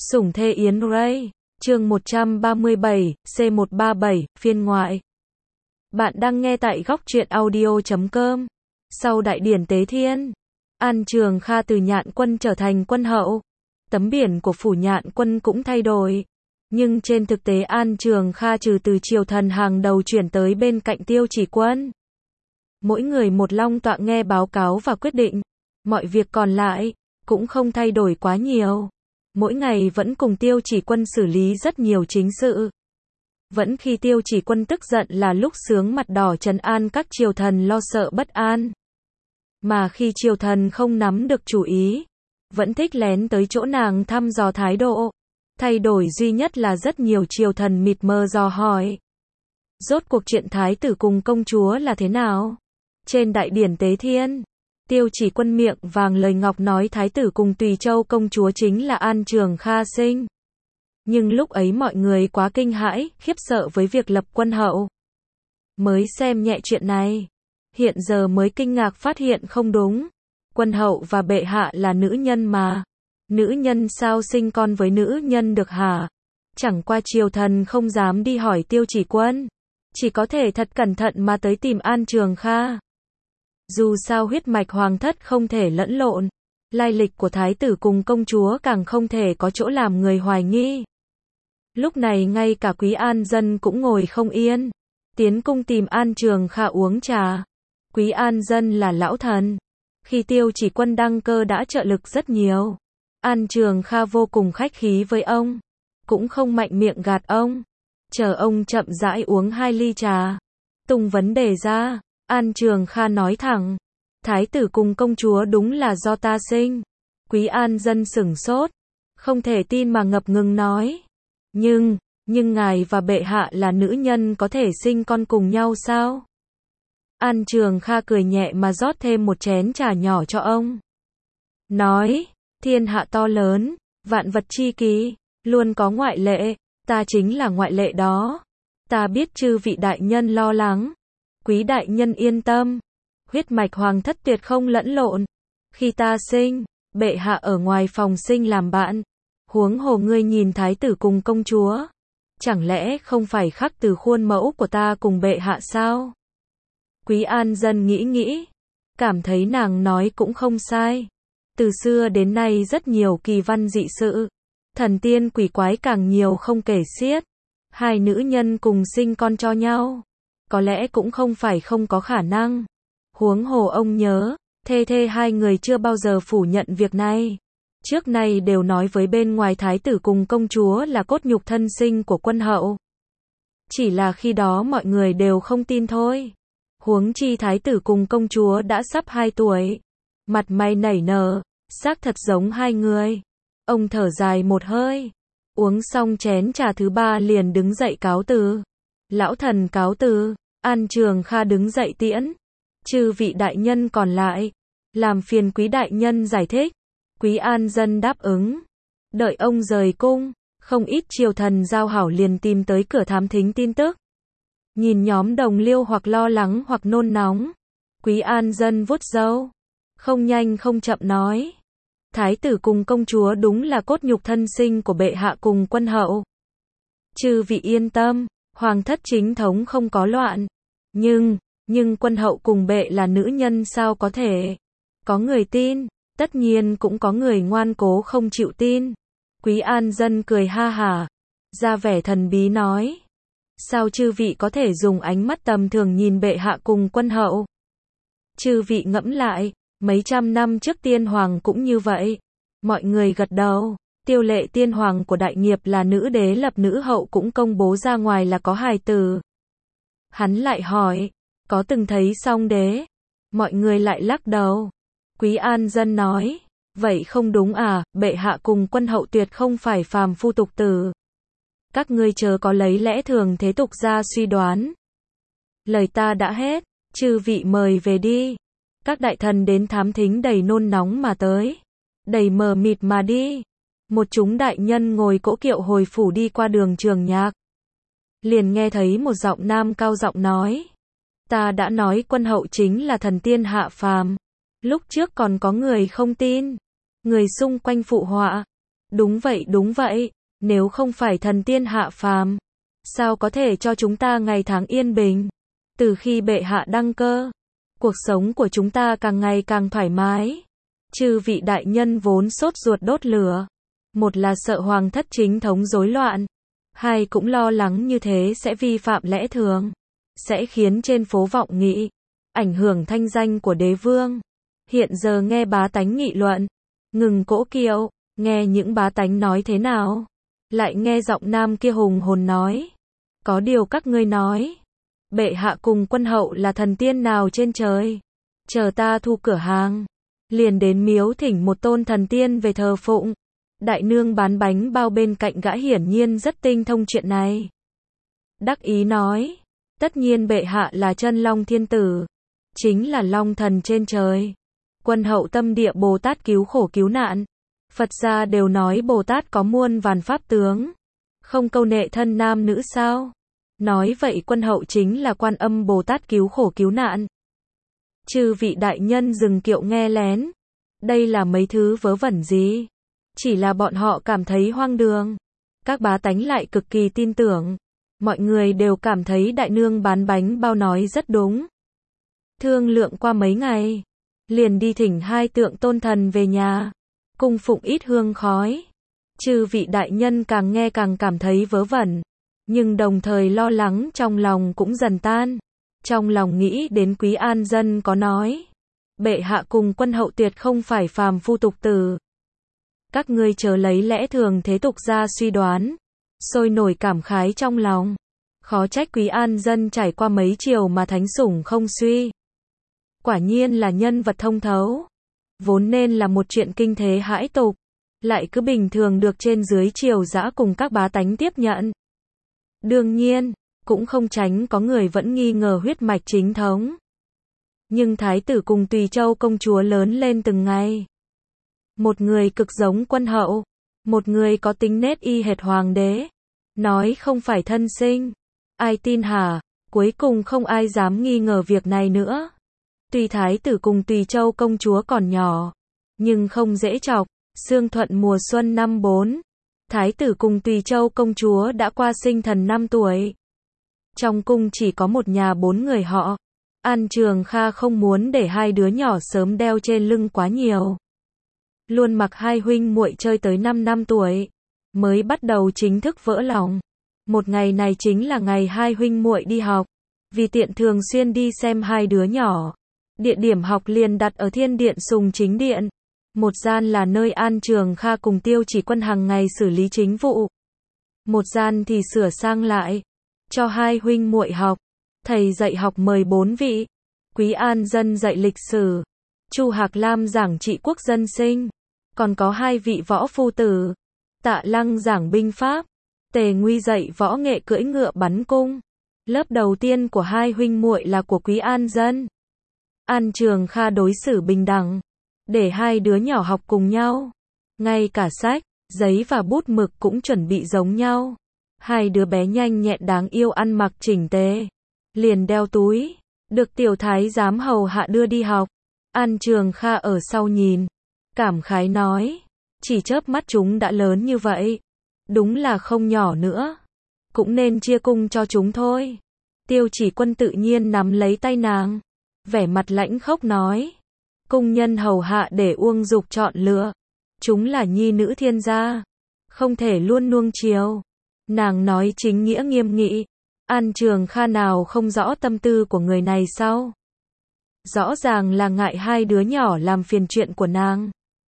Sủng thê Yến Ray, chương 137, C137, phiên ngoại. Bạn đang nghe tại góc truyện audio.com. Sau đại điển Tế Thiên, An Trường Kha từ Nhạn Quân trở thành quân hậu. Tấm biển của phủ Nhạn Quân cũng thay đổi. Nhưng trên thực tế An Trường Kha trừ từ triều thần hàng đầu chuyển tới bên cạnh Tiêu Chỉ Quân. Mỗi người một long tọa nghe báo cáo và quyết định. Mọi việc còn lại cũng không thay đổi quá nhiều. Mỗi ngày vẫn cùng Tiêu Chỉ Quân xử lý rất nhiều chính sự. Vẫn khi Tiêu Chỉ Quân tức giận là lúc sướng mặt đỏ trấn an các triều thần lo sợ bất an. Mà khi triều thần không nắm được chủ ý, vẫn thích lén tới chỗ nàng thăm dò thái độ. Thay đổi duy nhất là rất nhiều triều thần mịt mờ dò hỏi. Rốt cuộc chuyện thái tử cùng công chúa là thế nào? Trên đại điển Tế Thiên, Tiêu Chỉ Quân miệng vàng lời ngọc nói thái tử cùng Tùy Châu công chúa chính là An Trường Kha sinh. Nhưng lúc ấy mọi người quá kinh hãi, khiếp sợ với việc lập quân hậu. Mới xem nhẹ chuyện này. Hiện giờ mới kinh ngạc phát hiện không đúng. Quân hậu và bệ hạ là nữ nhân mà. Nữ nhân sao sinh con với nữ nhân được hả? Chẳng qua triều thần không dám đi hỏi Tiêu Chỉ Quân. Chỉ có thể thật cẩn thận mà tới tìm An Trường Kha. Dù sao huyết mạch hoàng thất không thể lẫn lộn, lai lịch của thái tử cùng công chúa càng không thể có chỗ làm người hoài nghi. Lúc này ngay cả Quý An Dân cũng ngồi không yên, tiến cung tìm An Trường Kha uống trà. Quý An Dân là lão thần, khi Tiêu Chỉ Quân đăng cơ đã trợ lực rất nhiều. An Trường Kha vô cùng khách khí với ông, cũng không mạnh miệng gạt ông, chờ ông chậm rãi uống 2 ly trà. Tung vấn đề ra, An Trường Kha nói thẳng, thái tử cùng công chúa đúng là do ta sinh. Quý An Dân sửng sốt, không thể tin mà ngập ngừng nói. Nhưng ngài và bệ hạ là nữ nhân có thể sinh con cùng nhau sao? An Trường Kha cười nhẹ mà rót thêm một chén trà nhỏ cho ông. Nói, thiên hạ to lớn, vạn vật chi kỳ, luôn có ngoại lệ, ta chính là ngoại lệ đó. Ta biết chư vị đại nhân lo lắng. Quý đại nhân yên tâm, huyết mạch hoàng thất tuyệt không lẫn lộn. Khi ta sinh, bệ hạ ở ngoài phòng sinh làm bạn. Huống hồ ngươi nhìn thái tử cùng công chúa, chẳng lẽ không phải khắc từ khuôn mẫu của ta cùng bệ hạ sao? Quý An Dân nghĩ, cảm thấy nàng nói cũng không sai. Từ xưa đến nay rất nhiều kỳ văn dị sự, thần tiên quỷ quái càng nhiều không kể xiết. Hai nữ nhân cùng sinh con cho nhau, có lẽ cũng không phải không có khả năng. Huống hồ ông nhớ, thê hai người chưa bao giờ phủ nhận việc này. Trước nay đều nói với bên ngoài thái tử cùng công chúa là cốt nhục thân sinh của quân hậu. Chỉ là khi đó mọi người đều không tin thôi. Huống chi thái tử cùng công chúa đã sắp 2 tuổi. Mặt mày nảy nở, xác thật giống hai người. Ông thở dài một hơi. Uống xong chén trà thứ 3 liền đứng dậy cáo từ. Lão thần cáo từ. An Trường Kha đứng dậy tiễn. Chư vị đại nhân còn lại, làm phiền quý đại nhân giải thích. Quý An Dân đáp ứng. Đợi ông rời cung, không ít triều thần giao hảo liền tìm tới cửa thám thính tin tức. Nhìn nhóm đồng liêu hoặc lo lắng hoặc nôn nóng. Quý An Dân vuốt râu, không nhanh không chậm nói. Thái tử cùng công chúa đúng là cốt nhục thân sinh của bệ hạ cùng quân hậu. Chư vị yên tâm, hoàng thất chính thống không có loạn. Nhưng quân hậu cùng bệ là nữ nhân sao có thể? Có người tin, tất nhiên cũng có người ngoan cố không chịu tin. Quý An Dân cười ha hả, ra vẻ thần bí nói. Sao chư vị có thể dùng ánh mắt tầm thường nhìn bệ hạ cùng quân hậu? Chư vị ngẫm lại, mấy trăm năm trước tiên hoàng cũng như vậy. Mọi người gật đầu. Tiêu lệ tiên hoàng của đại nghiệp là nữ đế lập nữ hậu cũng công bố ra ngoài là có hài tử. Hắn lại hỏi, có từng thấy song đế? Mọi người lại lắc đầu. Quý An Dân nói, vậy không đúng à, bệ hạ cùng quân hậu tuyệt không phải phàm phu tục tử. Các ngươi chớ có lấy lẽ thường thế tục ra suy đoán. Lời ta đã hết, chư vị mời về đi. Các đại thần đến thám thính đầy nôn nóng mà tới, đầy mờ mịt mà đi. Một chúng đại nhân ngồi cỗ kiệu hồi phủ đi qua đường Trường Nhạc. Liền nghe thấy một giọng nam cao giọng nói. Ta đã nói quân hậu chính là thần tiên hạ phàm. Lúc trước còn có người không tin. Người xung quanh phụ họa. đúng vậy, nếu không phải thần tiên hạ phàm, sao có thể cho chúng ta ngày tháng yên bình? Từ khi bệ hạ đăng cơ, cuộc sống của chúng ta càng ngày càng thoải mái. Chư vị đại nhân vốn sốt ruột đốt lửa. Một là sợ hoàng thất chính thống rối loạn, hai cũng lo lắng như thế sẽ vi phạm lẽ thường, sẽ khiến trên phố vọng nghị, ảnh hưởng thanh danh của đế vương. Hiện giờ nghe bá tánh nghị luận, ngừng cỗ kiệu, nghe những bá tánh nói thế nào? Lại nghe giọng nam kia hùng hồn nói, có điều các ngươi nói, bệ hạ cùng quân hậu là thần tiên nào trên trời? Chờ ta thu cửa hàng, liền đến miếu thỉnh một tôn thần tiên về thờ phụng. Đại nương bán bánh bao bên cạnh gã hiển nhiên rất tinh thông chuyện này. Đắc ý nói, tất nhiên bệ hạ là chân long thiên tử, chính là long thần trên trời. Quân hậu tâm địa Bồ Tát cứu khổ cứu nạn. Phật gia đều nói Bồ Tát có muôn vàn pháp tướng, không câu nệ thân nam nữ sao? Nói vậy quân hậu chính là Quan Âm Bồ Tát cứu khổ cứu nạn. Chư vị đại nhân dừng kiệu nghe lén. Đây là mấy thứ vớ vẩn gì? Chỉ là bọn họ cảm thấy hoang đường. Các bá tánh lại cực kỳ tin tưởng. Mọi người đều cảm thấy đại nương bán bánh bao nói rất đúng. Thương lượng qua mấy ngày, liền đi thỉnh hai tượng tôn thần về nhà, cung phụng ít hương khói. Chư vị đại nhân càng nghe càng cảm thấy vớ vẩn, nhưng đồng thời lo lắng trong lòng cũng dần tan. Trong lòng nghĩ đến Quý An Dân có nói, bệ hạ cùng quân hậu tuyệt không phải phàm phu tục tử. Các ngươi chớ lấy lẽ thường thế tục ra suy đoán. Sôi nổi cảm khái trong lòng. Khó trách Quý An Dân trải qua mấy triều mà thánh sủng không suy. Quả nhiên là nhân vật thông thấu. Vốn nên là một chuyện kinh thế hãi tục, lại cứ bình thường được trên dưới triều dã cùng các bá tánh tiếp nhận. Đương nhiên, cũng không tránh có người vẫn nghi ngờ huyết mạch chính thống. Nhưng thái tử cùng Tùy Châu công chúa lớn lên từng ngày. Một người cực giống quân hậu, một người có tính nết y hệt hoàng đế. Nói không phải thân sinh, ai tin hả? Cuối cùng không ai dám nghi ngờ việc này nữa. Tuy thái tử cùng Tùy Châu công chúa còn nhỏ, nhưng không dễ chọc. Xương Thuận mùa xuân năm 4, thái tử cùng Tùy Châu công chúa đã qua sinh thần 5 tuổi. Trong cung chỉ có một nhà 4 người họ. An Trường Kha không muốn để hai đứa nhỏ sớm đeo trên lưng quá nhiều. Luôn mặc hai huynh muội chơi tới 5 năm tuổi, mới bắt đầu chính thức vỡ lòng. Một ngày này chính là ngày hai huynh muội đi học. Vì tiện thường xuyên đi xem hai đứa nhỏ, địa điểm học liền đặt ở Thiên Điện Sùng Chính Điện. Một gian là nơi An Trường Kha cùng Tiêu Chỉ Quân hàng ngày xử lý chính vụ. Một gian thì sửa sang lại, cho hai huynh muội học. Thầy dạy học mời 4 vị. Quý An Dân dạy lịch sử, Chu Hạc Lam giảng trị quốc dân sinh, còn có 2 vị võ phu tử. Tạ Lăng giảng binh pháp, Tề Nguy dạy võ nghệ cưỡi ngựa bắn cung. Lớp đầu tiên của hai huynh muội là của Quý An Dân. An Trường Kha đối xử bình đẳng, để hai đứa nhỏ học cùng nhau. Ngay cả sách, giấy và bút mực cũng chuẩn bị giống nhau. Hai đứa bé nhanh nhẹn đáng yêu ăn mặc chỉnh tề, liền đeo túi, được tiểu thái giám hầu hạ đưa đi học. An Trường Kha ở sau nhìn, cảm khái nói, chỉ chớp mắt chúng đã lớn như vậy, đúng là không nhỏ nữa, cũng nên chia cung cho chúng thôi. Tiêu Chỉ Quân tự nhiên nắm lấy tay nàng, vẻ mặt lãnh khốc nói, cung nhân hầu hạ để Uông Dục chọn lựa, chúng là nhi nữ thiên gia, không thể luôn nuông chiều. Nàng nói chính nghĩa nghiêm nghị. An Trường Kha nào không rõ tâm tư của người này sao? Rõ ràng là ngại hai đứa nhỏ làm phiền chuyện của nàng.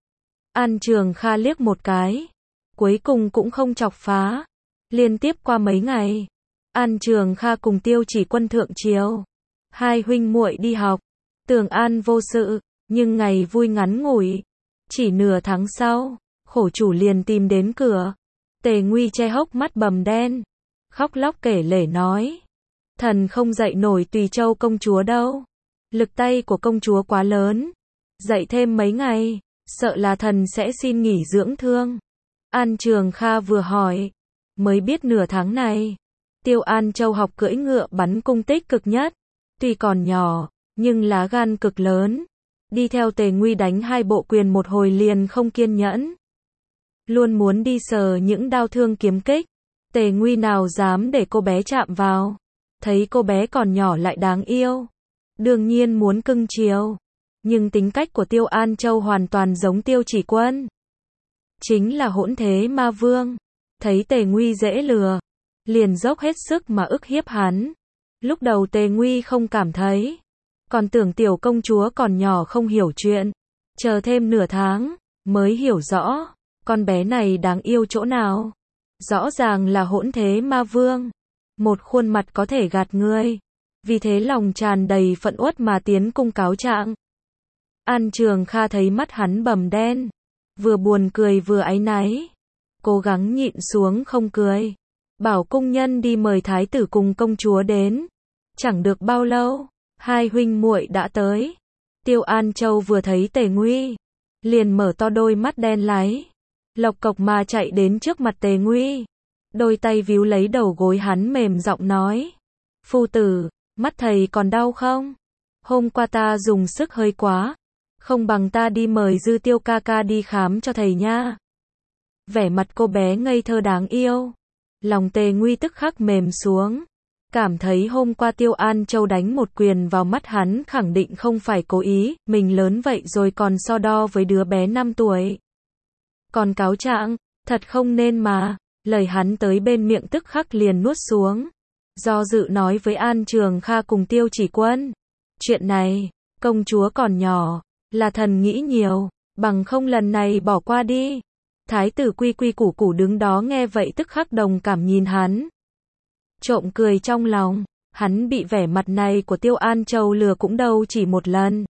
An Trường Kha liếc một cái, cuối cùng cũng không chọc phá. Liên tiếp qua mấy ngày, An Trường Kha cùng Tiêu Chỉ Quân thượng triều, hai huynh muội đi học, tưởng an vô sự, nhưng ngày vui ngắn ngủi. Chỉ nửa tháng sau, khổ chủ liền tìm đến cửa. Tề Nguy che hốc mắt bầm đen, khóc lóc kể lể nói, thần không dạy nổi Tùy Châu công chúa đâu, lực tay của công chúa quá lớn, dạy thêm mấy ngày, sợ là thần sẽ xin nghỉ dưỡng thương. An Trường Kha vừa hỏi, mới biết nửa tháng này, Tiêu An Châu học cưỡi ngựa bắn cung tích cực nhất, tuy còn nhỏ, nhưng lá gan cực lớn, đi theo Tề Nguy đánh 2 bộ quyền một hồi liền không kiên nhẫn. luôn muốn đi sờ những đao thương kiếm kích. Tề Nguy nào dám để cô bé chạm vào. Thấy cô bé còn nhỏ lại đáng yêu, đương nhiên muốn cưng chiều. Nhưng tính cách của Tiêu An Châu hoàn toàn giống Tiêu Chỉ Quân. Chính là hỗn thế ma vương. Thấy Tề Nguy dễ lừa, liền dốc hết sức mà ức hiếp hắn. Lúc đầu Tề Nguy không cảm thấy, còn tưởng tiểu công chúa còn nhỏ không hiểu chuyện. Chờ thêm nửa tháng, mới hiểu rõ, con bé này đáng yêu chỗ nào. Rõ ràng là hỗn thế ma vương. Một khuôn mặt có thể gạt người. Vì thế lòng tràn đầy phẫn uất mà tiến cung cáo trạng. An Trường Kha thấy mắt hắn bầm đen, vừa buồn cười vừa áy náy, cố gắng nhịn xuống không cười, bảo cung nhân đi mời thái tử cùng công chúa đến. Chẳng được bao lâu, hai huynh muội đã tới. Tiêu An Châu vừa thấy Tề Nguy, liền mở to đôi mắt đen láy, lộc cộc mà chạy đến trước mặt Tề Nguy, đôi tay víu lấy đầu gối hắn mềm giọng nói: "Phu tử, mắt thầy còn đau không? Hôm qua ta dùng sức hơi quá, không bằng ta đi mời Dư Tiêu ca ca đi khám cho thầy nha." Vẻ mặt cô bé ngây thơ đáng yêu, lòng Tề Nguy tức khắc mềm xuống, cảm thấy hôm qua Tiêu An Châu đánh một quyền vào mắt hắn khẳng định không phải cố ý, mình lớn vậy rồi còn so đo với đứa bé 5 tuổi. Còn cáo trạng, thật không nên mà, lời hắn tới bên miệng tức khắc liền nuốt xuống. Do dự nói với An Trường Kha cùng Tiêu Chỉ Quân: "Chuyện này, công chúa còn nhỏ, là thần nghĩ nhiều, bằng không lần này bỏ qua đi." Thái tử quy quy củ củ đứng đó nghe vậy tức khắc đồng cảm nhìn hắn. Trộm cười trong lòng, hắn bị vẻ mặt này của Tiêu An Châu lừa cũng đâu chỉ một lần.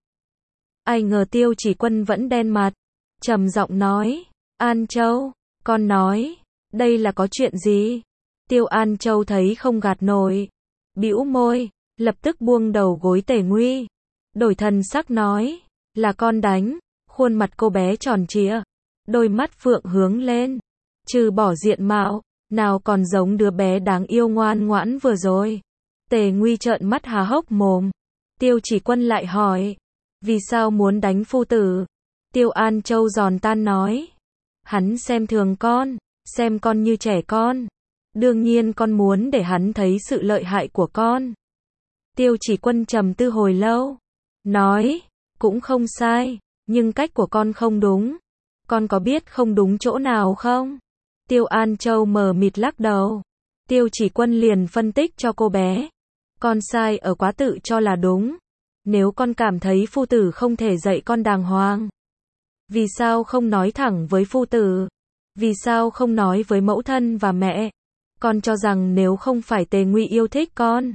Ai ngờ Tiêu Chỉ Quân vẫn đen mặt, trầm giọng nói: "An Châu, con nói, đây là có chuyện gì?" Tiêu An Châu thấy không gạt nổi, bĩu môi, lập tức buông đầu gối Tề Nguy, đổi thần sắc nói: "Là con đánh." Khuôn mặt cô bé tròn trịa, đôi mắt phượng hướng lên, trừ bỏ diện mạo, nào còn giống đứa bé đáng yêu ngoan ngoãn vừa rồi. Tề Nguy trợn mắt há hốc mồm. Tiêu Chỉ Quân lại hỏi: "Vì sao muốn đánh phu tử?" Tiêu An Châu giòn tan nói: "Hắn xem thường con, xem con như trẻ con. Đương nhiên con muốn để hắn thấy sự lợi hại của con." Tiêu Chỉ Quân trầm tư hồi lâu, nói: "Cũng không sai, nhưng cách của con không đúng. Con có biết không đúng chỗ nào không?" Tiêu An Châu mờ mịt lắc đầu. Tiêu Chỉ Quân liền phân tích cho cô bé: "Con sai ở quá tự cho là đúng. Nếu con cảm thấy phu tử không thể dạy con đàng hoàng, vì sao không nói thẳng với phu tử? Vì sao không nói với mẫu thân và mẹ? Con cho rằng nếu không phải Tề Nguy yêu thích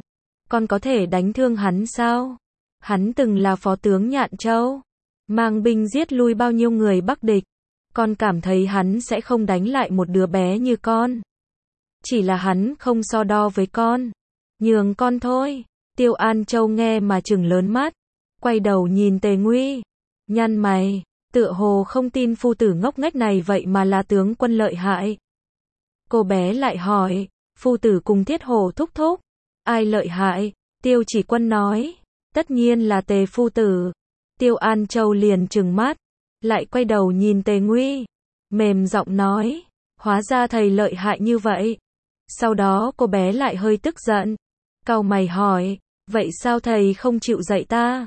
con có thể đánh thương hắn sao? Hắn từng là phó tướng Nhạn Châu, mang binh giết lui bao nhiêu người Bắc địch. Con cảm thấy hắn sẽ không đánh lại một đứa bé như con. Chỉ là hắn không so đo với con, nhường con thôi." Tiêu An Châu nghe mà trừng lớn mắt, quay đầu nhìn Tề Nguy, nhăn mày, tựa hồ không tin phu tử ngốc nghếch này vậy mà là tướng quân lợi hại. Cô bé lại hỏi: "Phu tử cùng Thiết Hổ thúc thúc, ai lợi hại?" Tiêu Chỉ Quân nói: "Tất nhiên là Tề phu tử." Tiêu An Châu liền trừng mắt, lại quay đầu nhìn Tề Nguy, mềm giọng nói: "Hóa ra thầy lợi hại như vậy." Sau đó cô bé lại hơi tức giận, cau mày hỏi: "Vậy sao thầy không chịu dạy ta?"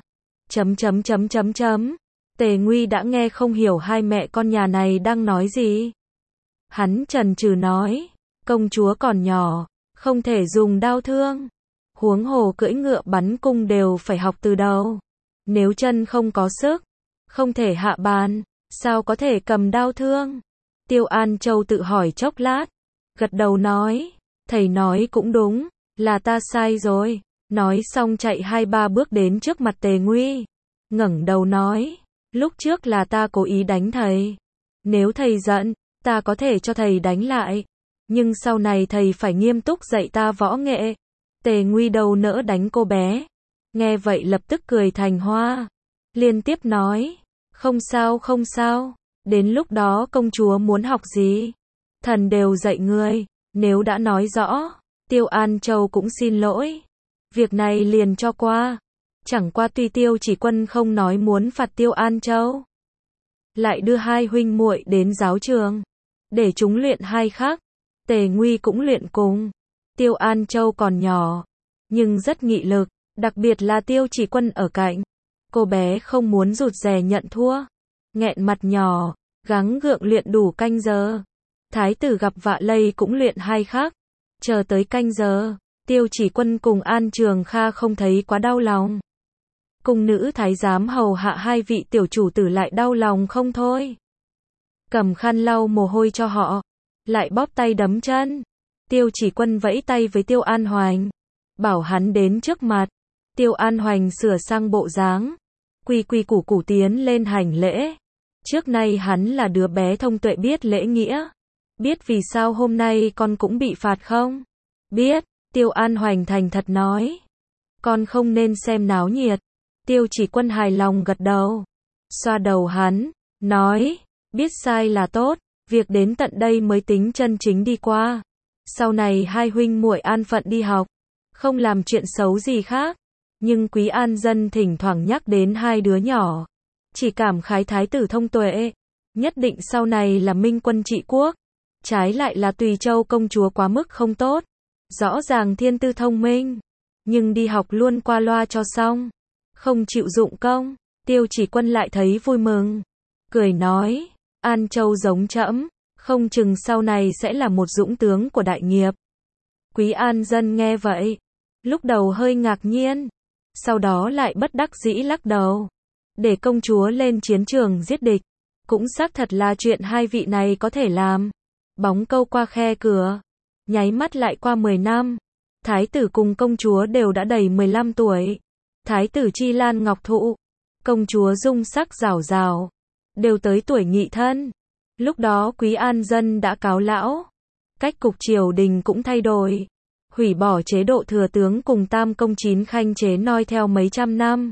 Tề Nguy đã nghe không hiểu hai mẹ con nhà này đang nói gì. Hắn chần chừ nói: "Công chúa còn nhỏ, không thể dùng đao thương. Huống hồ cưỡi ngựa bắn cung đều phải học từ đầu. Nếu chân không có sức, không thể hạ bàn, sao có thể cầm đao thương?" Tiêu An Châu tự hỏi chốc lát, gật đầu nói: "Thầy nói cũng đúng, là ta sai rồi." Nói xong chạy 2-3 bước đến trước mặt Tề Nguy, ngẩng đầu nói: "Lúc trước là ta cố ý đánh thầy. Nếu thầy giận, ta có thể cho thầy đánh lại. Nhưng sau này thầy phải nghiêm túc dạy ta võ nghệ." Tề Nguy đâu nỡ đánh cô bé, nghe vậy lập tức cười thành hoa, liên tiếp nói: "Không sao không sao, đến lúc đó công chúa muốn học gì, thần đều dạy người." Nếu đã nói rõ, Tiêu An Châu cũng xin lỗi, việc này liền cho qua. Chẳng qua tuy Tiêu Chỉ Quân không nói muốn phạt Tiêu An Châu, lại đưa hai huynh muội đến giáo trường, để chúng luyện hai khác. Tề Nguy cũng luyện cùng. Tiêu An Châu còn nhỏ, nhưng rất nghị lực, đặc biệt là Tiêu Chỉ Quân ở cạnh. Cô bé không muốn rụt rè nhận thua, nghẹn mặt nhỏ, gắng gượng luyện đủ canh giờ. Thái tử gặp vạ lây cũng luyện hai khác. Chờ tới canh giờ, Tiêu Chỉ Quân cùng An Trường Kha không thấy quá đau lòng. Cung nữ thái giám hầu hạ hai vị tiểu chủ tử lại đau lòng không thôi. Cầm khăn lau mồ hôi cho họ, lại bóp tay đấm chân. Tiêu Chỉ Quân vẫy tay với Tiêu An Hoành, bảo hắn đến trước mặt. Tiêu An Hoành sửa sang bộ dáng, quy quy củ củ tiến lên hành lễ. Trước nay hắn là đứa bé thông tuệ biết lễ nghĩa. Biết vì sao hôm nay con cũng bị phạt không? Biết, Tiêu An Hoành thành thật nói. Con không nên xem náo nhiệt. Tiêu Chỉ Quân hài lòng gật đầu, xoa đầu hắn, nói, biết sai là tốt, việc đến tận đây mới tính chân chính đi qua. Sau này hai huynh muội an phận đi học, không làm chuyện xấu gì khác. Nhưng Quý An Dân thỉnh thoảng nhắc đến hai đứa nhỏ, chỉ cảm khái thái tử thông tuệ, nhất định sau này là minh quân trị quốc. Trái lại là Tùy Châu công chúa quá mức không tốt, rõ ràng thiên tư thông minh, nhưng đi học luôn qua loa cho xong, không chịu dụng công. Tiêu Chỉ Quân lại thấy vui mừng, cười nói, An Châu giống trẫm, không chừng sau này sẽ là một dũng tướng của đại nghiệp. Quý An Dân nghe vậy, lúc đầu hơi ngạc nhiên, sau đó lại bất đắc dĩ lắc đầu. Để công chúa lên chiến trường giết địch, cũng xác thật là chuyện hai vị này có thể làm. Bóng câu qua khe cửa, nháy mắt lại qua 10 năm. Thái tử cùng công chúa đều đã đầy 15 tuổi. Thái tử Chi Lan Ngọc Thụ, công chúa Dung Sắc Rào Rào, đều tới tuổi nghị thân. Lúc đó Quý An Dân đã cáo lão, cách cục triều đình cũng thay đổi, hủy bỏ chế độ thừa tướng cùng tam công chín khanh chế noi theo mấy trăm năm.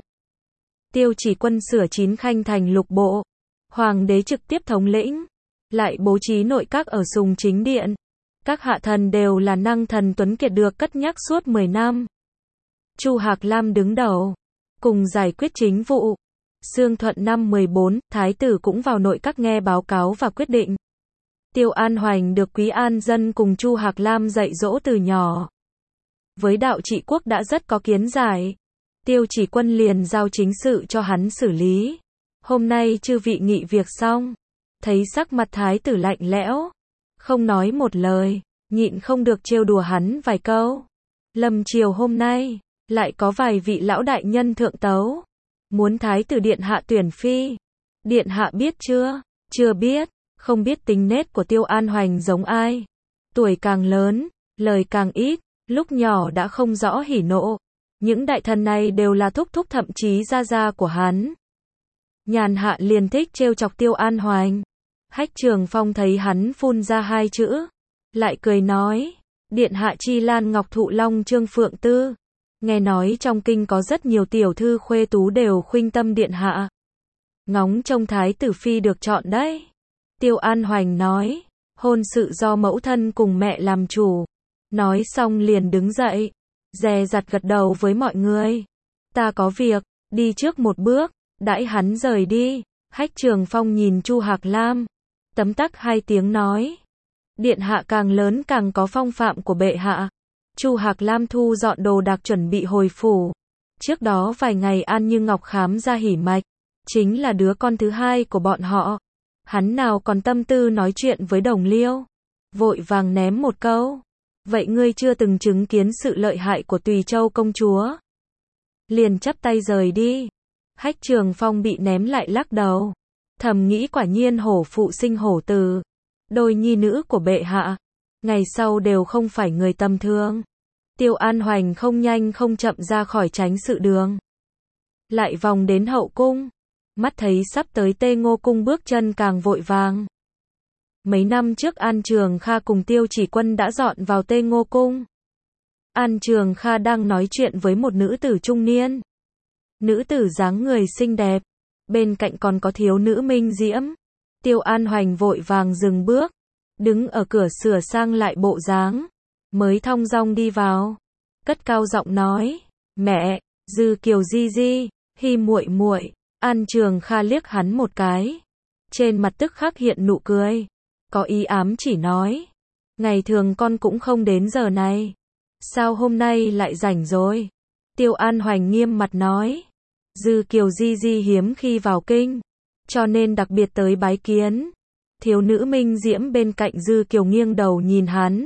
Tiêu Chỉ Quân sửa chín khanh thành lục bộ, hoàng đế trực tiếp thống lĩnh, lại bố trí nội các ở Sùng Chính Điện. Các hạ thần đều là năng thần tuấn kiệt được cất nhắc suốt 10 năm. Chu Hạc Lam đứng đầu, cùng giải quyết chính vụ. Xương Thuận năm 14, thái tử cũng vào nội các nghe báo cáo và quyết định. Tiêu An Hoành được Quý An Dân cùng Chu Hạc Lam dạy dỗ từ nhỏ. Với đạo trị quốc đã rất có kiến giải. Tiêu Chỉ Quân liền giao chính sự cho hắn xử lý. Hôm nay chư vị nghị việc xong, thấy sắc mặt thái tử lạnh lẽo, không nói một lời, nhịn không được trêu đùa hắn vài câu. Lâm triều hôm nay, lại có vài vị lão đại nhân thượng tấu, muốn thái tử điện hạ tuyển phi. Điện hạ biết chưa? Chưa biết, không biết tính nết của Tiêu An Hoành giống ai. Tuổi càng lớn, lời càng ít, lúc nhỏ đã không rõ hỉ nộ. Những đại thần này đều là thúc thúc thậm chí gia gia của hắn. Nhàn Hạ liền thích trêu chọc Tiêu An Hoành. Hách Trường Phong thấy hắn phun ra hai chữ, lại cười nói, điện hạ Chi Lan Ngọc Thụ Long Trương Phượng Tư. Nghe nói trong kinh có rất nhiều tiểu thư khuê tú đều khuynh tâm điện hạ. Ngóng trông thái tử phi được chọn đấy. Tiêu An Hoành nói, hôn sự do mẫu thân cùng mẹ làm chủ. Nói xong liền đứng dậy, dè dặt gật đầu với mọi người. Ta có việc, đi trước một bước. Đãi hắn rời đi, Hách Trường Phong nhìn Chu Hạc Lam, tấm tắc hai tiếng nói, điện hạ càng lớn càng có phong phạm của bệ hạ. Chu Hạc Lam thu dọn đồ đạc chuẩn bị hồi phủ. Trước đó vài ngày An Như Ngọc khám ra hỉ mạch, chính là đứa con thứ hai của bọn họ. Hắn nào còn tâm tư nói chuyện với đồng liêu, vội vàng ném một câu, vậy ngươi chưa từng chứng kiến sự lợi hại của Tùy Châu công chúa? Liền chắp tay rời đi. Hách Trường Phong bị ném lại lắc đầu, thầm nghĩ quả nhiên hổ phụ sinh hổ tử. Đôi nhi nữ của bệ hạ, ngày sau đều không phải người tầm thường. Tiêu An Hoành không nhanh không chậm ra khỏi tránh sự đường, lại vòng đến hậu cung, mắt thấy sắp tới Tê Ngô cung bước chân càng vội vàng. Mấy năm trước An Trường Kha cùng Tiêu Chỉ Quân đã dọn vào Tê Ngô cung. An Trường Kha đang nói chuyện với một nữ tử trung niên. Nữ tử dáng người xinh đẹp, bên cạnh còn có thiếu nữ minh diễm. Tiêu An Hoành vội vàng dừng bước, đứng ở cửa sửa sang lại bộ dáng, mới thong dong đi vào, cất cao giọng nói, mẹ, Dư Kiều di di, Hi muội muội. An Trường Kha liếc hắn một cái, trên mặt tức khắc hiện nụ cười, có ý ám chỉ nói. Ngày thường con cũng không đến giờ này. Sao hôm nay lại rảnh rồi? Tiêu An Hoành nghiêm mặt nói. Dư Kiều di hiếm khi vào kinh, cho nên đặc biệt tới bái kiến. Thiếu nữ Minh Diễm bên cạnh Dư Kiều nghiêng đầu nhìn hắn,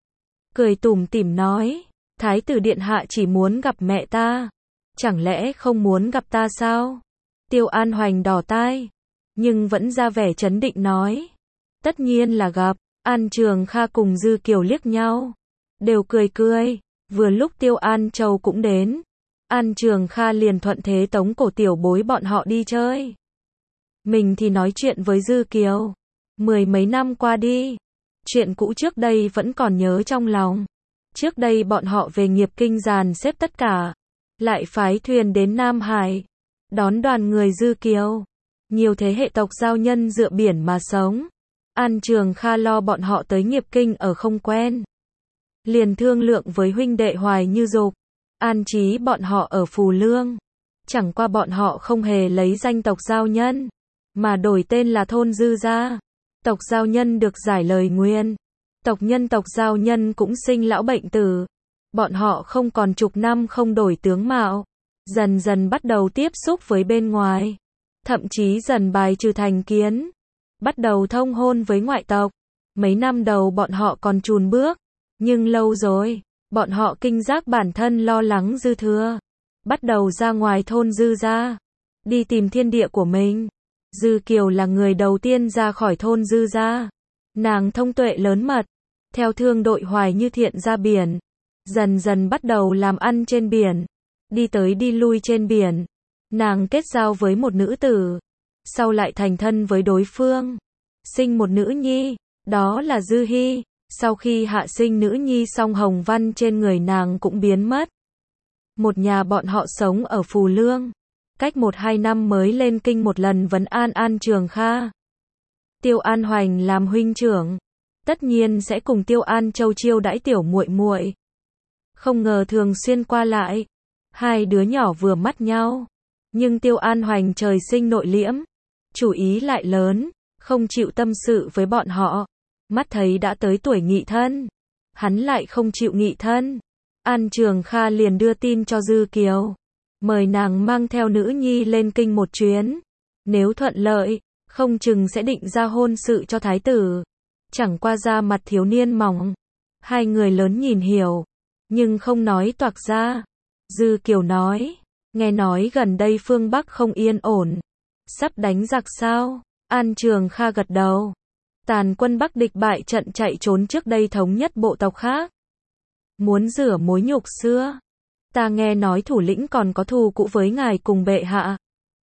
cười tủm tỉm nói, Thái tử điện hạ chỉ muốn gặp mẹ ta, chẳng lẽ không muốn gặp ta sao? Tiêu An Hoành đỏ tai, nhưng vẫn ra vẻ trấn định nói, tất nhiên là gặp. An Trường Kha cùng Dư Kiều liếc nhau, đều cười cười. Vừa lúc Tiêu An Châu cũng đến, An Trường Kha liền thuận thế tống cổ tiểu bối bọn họ đi chơi. Mình thì nói chuyện với Dư Kiều. 10 mấy năm qua đi, chuyện cũ trước đây vẫn còn nhớ trong lòng. Trước đây bọn họ về Nghiệp Kinh dàn xếp tất cả, lại phái thuyền đến Nam Hải, đón đoàn người Dư Kiều. Nhiều thế hệ tộc giao nhân dựa biển mà sống. An Trường Kha lo bọn họ tới Nghiệp Kinh ở không quen, liền thương lượng với huynh đệ Hoài Như Dục, an trí bọn họ ở Phù Lương. Chẳng qua bọn họ không hề lấy danh tộc giao nhân, mà đổi tên là thôn Dư gia. Tộc giao nhân được giải lời nguyền, tộc giao nhân cũng sinh lão bệnh tử. Bọn họ không còn chục năm không đổi tướng mạo, dần dần bắt đầu tiếp xúc với bên ngoài, thậm chí dần bài trừ thành kiến, bắt đầu thông hôn với ngoại tộc. Mấy năm đầu bọn họ còn chùn bước, nhưng lâu rồi, bọn họ kinh giác bản thân lo lắng dư thừa, bắt đầu ra ngoài thôn Dư gia, đi tìm thiên địa của mình. Dư Kiều là người đầu tiên ra khỏi thôn Dư gia. Nàng thông tuệ lớn mật, theo thương đội Hoài Như Thiện ra biển, dần dần bắt đầu làm ăn trên biển, đi tới đi lui trên biển. Nàng kết giao với một nữ tử, sau lại thành thân với đối phương, sinh một nữ nhi, đó là Dư Hi. Sau khi hạ sinh nữ nhi xong, hồng văn trên người nàng cũng biến mất. Một nhà bọn họ sống ở Phù Lương, cách 1-2 năm mới lên kinh một lần vấn an An Trường Kha. Tiêu An Hoành làm huynh trưởng, tất nhiên sẽ cùng Tiêu An Châu chiêu đãi tiểu muội muội. Không ngờ thường xuyên qua lại, hai đứa nhỏ vừa mắt nhau, nhưng Tiêu An Hoành trời sinh nội liễm, chủ ý lại lớn, không chịu tâm sự với bọn họ. Mắt thấy đã tới tuổi nghị thân, hắn lại không chịu nghị thân. An Trường Kha liền đưa tin cho Dư Kiều, mời nàng mang theo nữ nhi lên kinh một chuyến. Nếu thuận lợi, không chừng sẽ định ra hôn sự cho thái tử. Chẳng qua da mặt thiếu niên mỏng, hai người lớn nhìn hiểu, nhưng không nói toạc ra. Dư Kiều nói, nghe nói gần đây phương Bắc không yên ổn, sắp đánh giặc sao? An Trường Kha gật đầu. Tàn quân Bắc địch bại trận chạy trốn trước đây thống nhất bộ tộc khác, muốn rửa mối nhục xưa. Ta nghe nói thủ lĩnh còn có thù cũ với ngài cùng bệ hạ.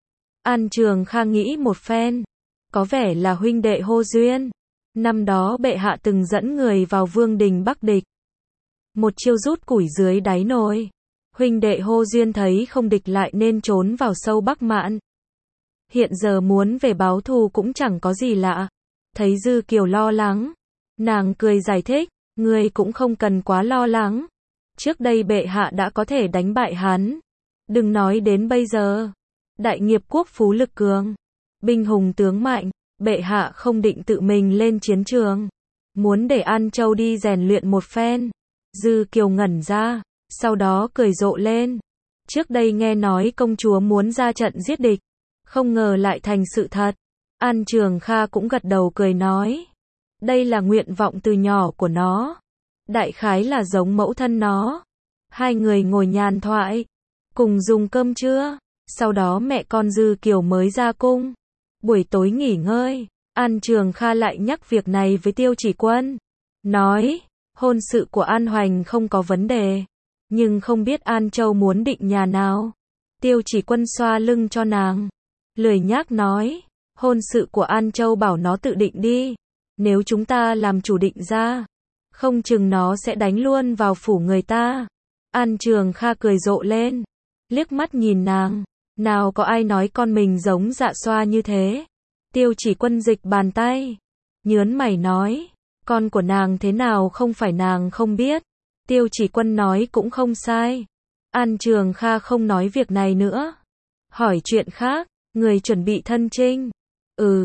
An Trường Kha nghĩ một phen, có vẻ là huynh đệ hô duyên. Năm đó bệ hạ từng dẫn người vào vương đình Bắc địch, một chiêu rút củi dưới đáy nồi. Huynh đệ hô duyên thấy không địch lại nên trốn vào sâu Bắc Mạn. Hiện giờ muốn về báo thù cũng chẳng có gì lạ. Thấy Dư Kiều lo lắng, nàng cười giải thích, ngươi cũng không cần quá lo lắng. Trước đây bệ hạ đã có thể đánh bại hắn. Đừng nói đến bây giờ. Đại nghiệp quốc phú lực cường, binh hùng tướng mạnh, bệ hạ không định tự mình lên chiến trường, muốn để An Châu đi rèn luyện một phen. Dư Kiều ngẩn ra, sau đó cười rộ lên. Trước đây nghe nói công chúa muốn ra trận giết địch, không ngờ lại thành sự thật. An Trường Kha cũng gật đầu cười nói, đây là nguyện vọng từ nhỏ của nó, đại khái là giống mẫu thân nó. Hai người ngồi nhàn thoại, cùng dùng cơm trưa, sau đó mẹ con Dư Kiều mới ra cung. Buổi tối nghỉ ngơi, An Trường Kha lại nhắc việc này với Tiêu Chỉ Quân, nói, hôn sự của An Hoành không có vấn đề, nhưng không biết An Châu muốn định nhà nào. Tiêu Chỉ Quân xoa lưng cho nàng, lười nhác nói, hôn sự của An Châu bảo nó tự định đi, nếu chúng ta làm chủ định ra, không chừng nó sẽ đánh luôn vào phủ người ta. An Trường Kha cười rộ lên, liếc mắt nhìn nàng, nào có ai nói con mình giống Dạ Xoa như thế. Tiêu Chỉ Quân dịch bàn tay, nhớn mày nói, con của nàng thế nào không phải nàng không biết. Tiêu Chỉ Quân nói cũng không sai. An Trường Kha không nói việc này nữa, hỏi chuyện khác, người chuẩn bị thân chinh.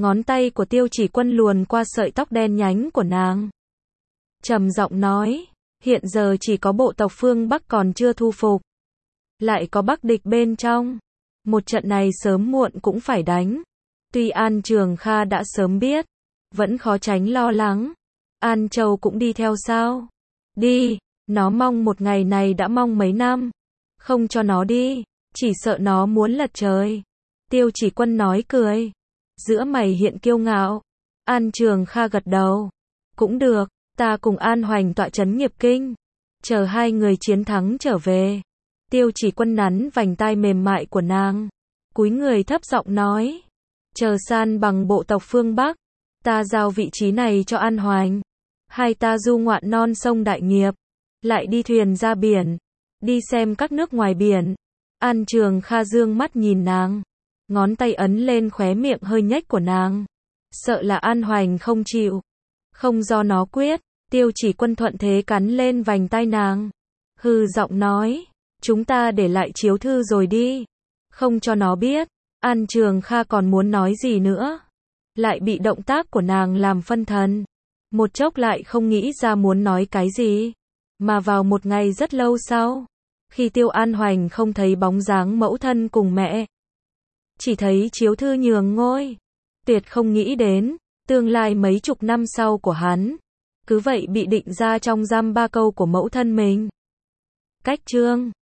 Ngón tay của Tiêu Chỉ Quân luồn qua sợi tóc đen nhánh của nàng. Trầm giọng nói, hiện giờ chỉ có bộ tộc phương Bắc còn chưa thu phục. Lại có Bắc địch bên trong. Một trận này sớm muộn cũng phải đánh. Tuy An Trường Kha đã sớm biết, vẫn khó tránh lo lắng. An Châu cũng đi theo sao? Đi, nó mong một ngày này đã mong mấy năm. Không cho nó đi, chỉ sợ nó muốn lật trời. Tiêu Chỉ Quân nói cười. Giữa mày hiện kiêu ngạo. An Trường Kha gật đầu. Cũng được, ta cùng An Hoành tọa trấn Nghiệp Kinh. Chờ hai người chiến thắng trở về. Tiêu Chỉ Quân nắn vành tai mềm mại của nàng. Cúi người thấp giọng nói. Chờ san bằng bộ tộc phương Bắc. Ta giao vị trí này cho An Hoành. Hai ta du ngoạn non sông Đại Nghiệp. Lại đi thuyền ra biển. Đi xem các nước ngoài biển. An Trường Kha dương mắt nhìn nàng. Ngón tay ấn lên khóe miệng hơi nhếch của nàng. Sợ là An Hoành không chịu. Không do nó quyết. Tiêu Chỉ Quân thuận thế cắn lên vành tai nàng. Hừ giọng nói. Chúng ta để lại chiếu thư rồi đi. Không cho nó biết. An Trường Kha còn muốn nói gì nữa. Lại bị động tác của nàng làm phân thần. Một chốc lại không nghĩ ra muốn nói cái gì. Mà vào một ngày rất lâu sau. Khi Tiêu An Hoành không thấy bóng dáng mẫu thân cùng mẹ. Chỉ thấy chiếu thư nhường ngôi. Tuyệt không nghĩ đến. Tương lai mấy chục năm sau của hắn. Cứ vậy bị định ra trong giam ba câu của mẫu thân mình. Cách chương